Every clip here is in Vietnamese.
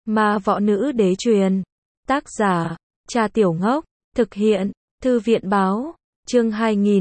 Ma võ nữ đế truyền. Tác giả, Trà Tiểu Ngốc. Thực hiện, Thư viện báo. Chương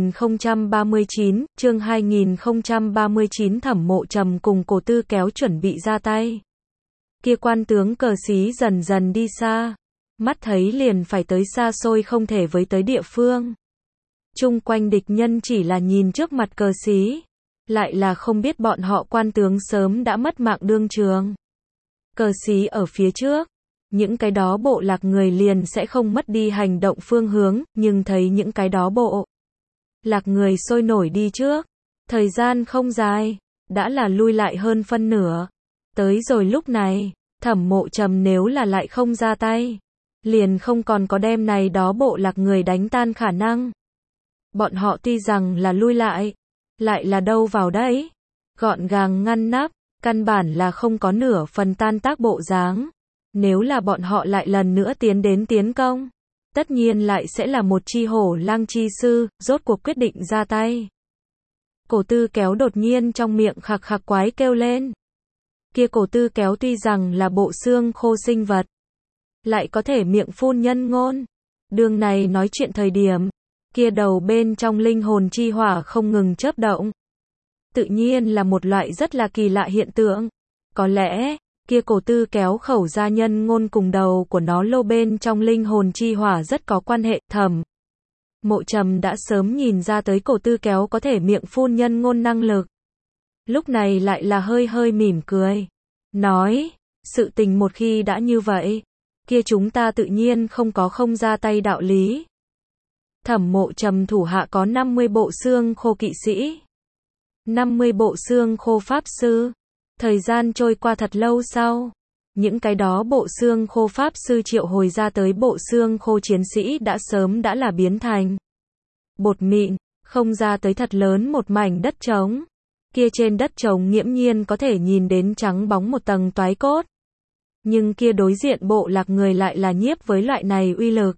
2039, Thẩm Mộ Trầm cùng Cổ Tư Kéo chuẩn bị ra tay. Kia quan tướng cờ xí dần dần đi xa. Mắt thấy liền phải tới xa xôi không thể với tới địa phương. Chung quanh địch nhân chỉ là nhìn trước mặt cờ xí. Lại là không biết bọn họ quan tướng sớm đã mất mạng đương trường. Cờ xí ở phía trước. Những cái đó bộ lạc người liền sẽ không mất đi hành động phương hướng, nhưng thấy những cái đó bộ lạc người sôi nổi đi trước. Thời gian không dài, đã là lui lại hơn phân nửa. Tới rồi lúc này, Thẩm Mộ Trầm nếu là lại không ra tay, liền không còn có đem này đó bộ lạc người đánh tan khả năng. Bọn họ tuy rằng là lui lại là đâu vào đấy, gọn gàng ngăn nắp, căn bản là không có nửa phần tan tác bộ dáng. Nếu là bọn họ lại lần nữa tiến đến tiến công, tất nhiên lại sẽ là một chi hổ lang chi sư, rốt cuộc quyết định ra tay. Cổ Tư Kéo đột nhiên trong miệng khạc khạc quái kêu lên. Kia Cổ Tư Kéo tuy rằng là bộ xương khô sinh vật, lại có thể miệng phun nhân ngôn. Đường này nói chuyện thời điểm, kia đầu bên trong linh hồn chi hỏa không ngừng chớp động. Tự nhiên là một loại rất là kỳ lạ hiện tượng. Có lẽ, kia Cổ Tư Kéo khẩu ra nhân ngôn cùng đầu của nó lô bên trong linh hồn chi hỏa rất có quan hệ. Thẩm Mộ Trầm đã sớm nhìn ra tới Cổ Tư Kéo có thể miệng phun nhân ngôn năng lực. Lúc này lại là hơi hơi mỉm cười. Nói, sự tình một khi đã như vậy, kia chúng ta tự nhiên không có không ra tay đạo lý. Thẩm Mộ Trầm thủ hạ có 50 bộ xương khô kỵ sĩ, 50 bộ xương khô pháp sư. Thời gian trôi qua thật lâu sau, những cái đó bộ xương khô pháp sư triệu hồi ra tới bộ xương khô chiến sĩ đã sớm đã là biến thành bột mịn, không ra tới thật lớn một mảnh đất trống. Kia trên đất trống nghiễm nhiên có thể nhìn đến trắng bóng một tầng toái cốt. Nhưng kia đối diện bộ lạc người lại là nhiếp với loại này uy lực.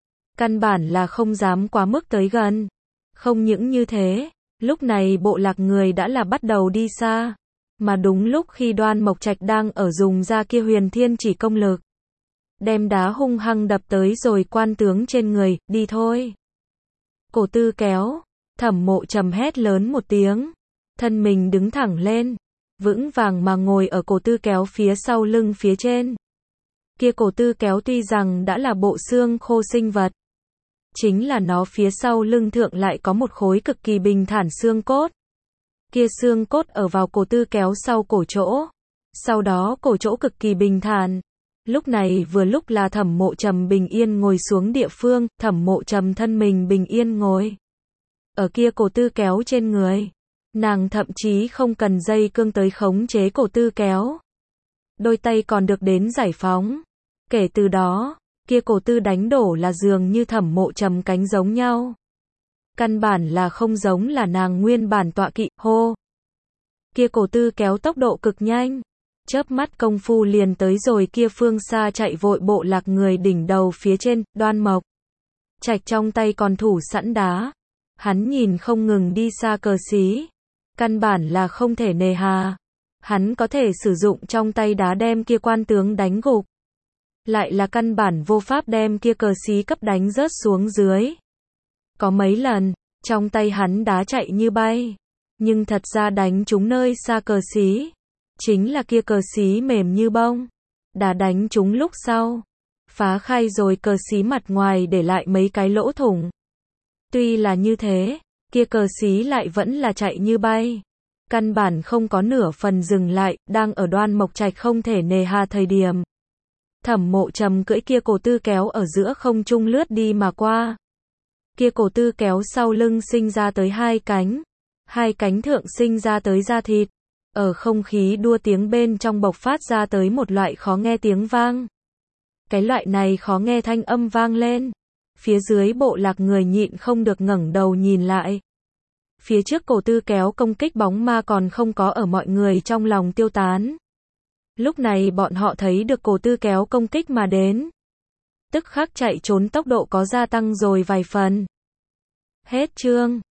Căn bản là không dám quá mức tới gần. Không những như thế, lúc này bộ lạc người đã là bắt đầu đi xa. Mà đúng lúc khi Đoan Mộc Trạch đang ở dùng ra kia huyền thiên chỉ công lực, đem đá hung hăng đập tới rồi quan tướng trên người, đi thôi. Cổ Tư Kéo, Thẩm Mộ Trầm hét lớn một tiếng, thân mình đứng thẳng lên, vững vàng mà ngồi ở Cổ Tư Kéo phía sau lưng phía trên. Kia Cổ Tư Kéo tuy rằng đã là bộ xương khô sinh vật, chính là nó phía sau lưng thượng lại có một khối cực kỳ bình thản xương cốt. Kia xương cốt ở vào Cổ Tư Kéo sau cổ chỗ. Sau đó cổ chỗ cực kỳ bình thản. Lúc này vừa lúc là Thẩm Mộ Trầm bình yên ngồi xuống địa phương. Thẩm Mộ Trầm thân mình bình yên ngồi ở kia Cổ Tư Kéo trên người. Nàng thậm chí không cần dây cương tới khống chế Cổ Tư Kéo. Đôi tay còn được đến giải phóng. Kể từ đó, kia Cổ Tư đánh đổ là dường như Thẩm Mộ Trầm cánh giống nhau. Căn bản là không giống là nàng nguyên bản tọa kỵ. Hô! Kia Cổ Tư Kéo tốc độ cực nhanh. Chớp mắt công phu liền tới rồi kia phương xa chạy vội bộ lạc người đỉnh đầu phía trên. Đoan Mộc Trạch trong tay còn thủ sẵn đá. Hắn nhìn không ngừng đi xa cờ xí. Căn bản là không thể nề hà. Hắn có thể sử dụng trong tay đá đem kia quan tướng đánh gục. Lại là căn bản vô pháp đem kia cờ xí cấp đánh rớt xuống dưới. Có mấy lần, trong tay hắn đá chạy như bay. Nhưng thật ra đánh trúng nơi xa cờ xí. Chính là kia cờ xí mềm như bông. Đá đánh trúng lúc sau. Phá khai rồi cờ xí mặt ngoài để lại mấy cái lỗ thủng. Tuy là như thế, kia cờ xí lại vẫn là chạy như bay. Căn bản không có nửa phần dừng lại, đang ở Đoan Mộc Trạch không thể nề hà thời điểm. Thẩm Mộ Trầm cưỡi kia Cổ Tư Kéo ở giữa không trung lướt đi mà qua. Kia Cổ Tư Kéo sau lưng sinh ra tới hai cánh thượng sinh ra tới da thịt. Ở không khí đua tiếng bên trong bộc phát ra tới một loại khó nghe tiếng vang. Cái loại này khó nghe thanh âm vang lên. Phía dưới bộ lạc người nhịn không được ngẩng đầu nhìn lại. Phía trước Cổ Tư Kéo công kích bóng ma còn không có ở mọi người trong lòng tiêu tán. Lúc này bọn họ thấy được Cổ Tư Kéo công kích mà đến. Tức khắc chạy trốn tốc độ có gia tăng rồi vài phần. Hết chương.